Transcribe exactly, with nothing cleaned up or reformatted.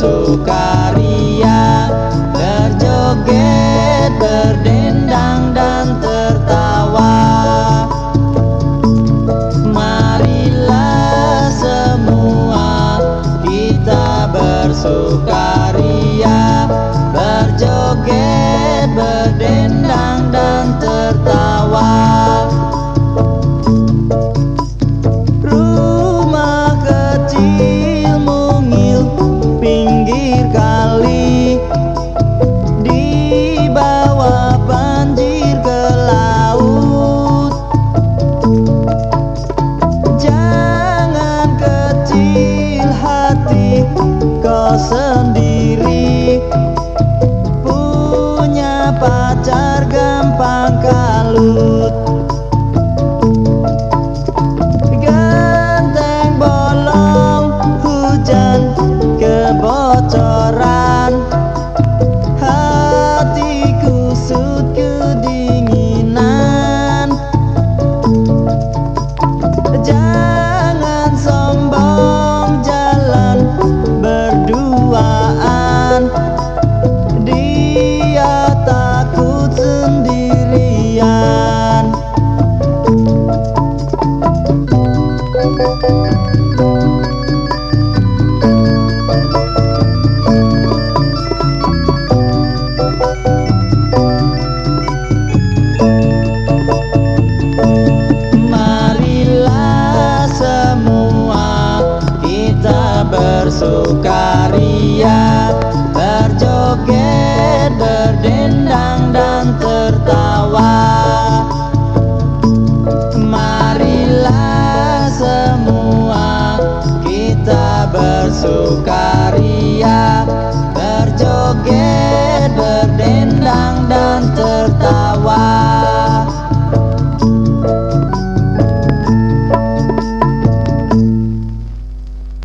bersukaria, berjoget, berdendang dan tertawa. Marilah semua kita bersukaria, berjoget, berdendang dan tertawa. Rumah kecil mungil pinggir kali, dibawa banjir ke laut. Jangan kecil hati kau sendiri, punya pacar gampang kalut. Genteng bolong, hujan kebocoran, hati kusut kedinginan. Jangan sombong jalan berduaan, dia takut sendirian.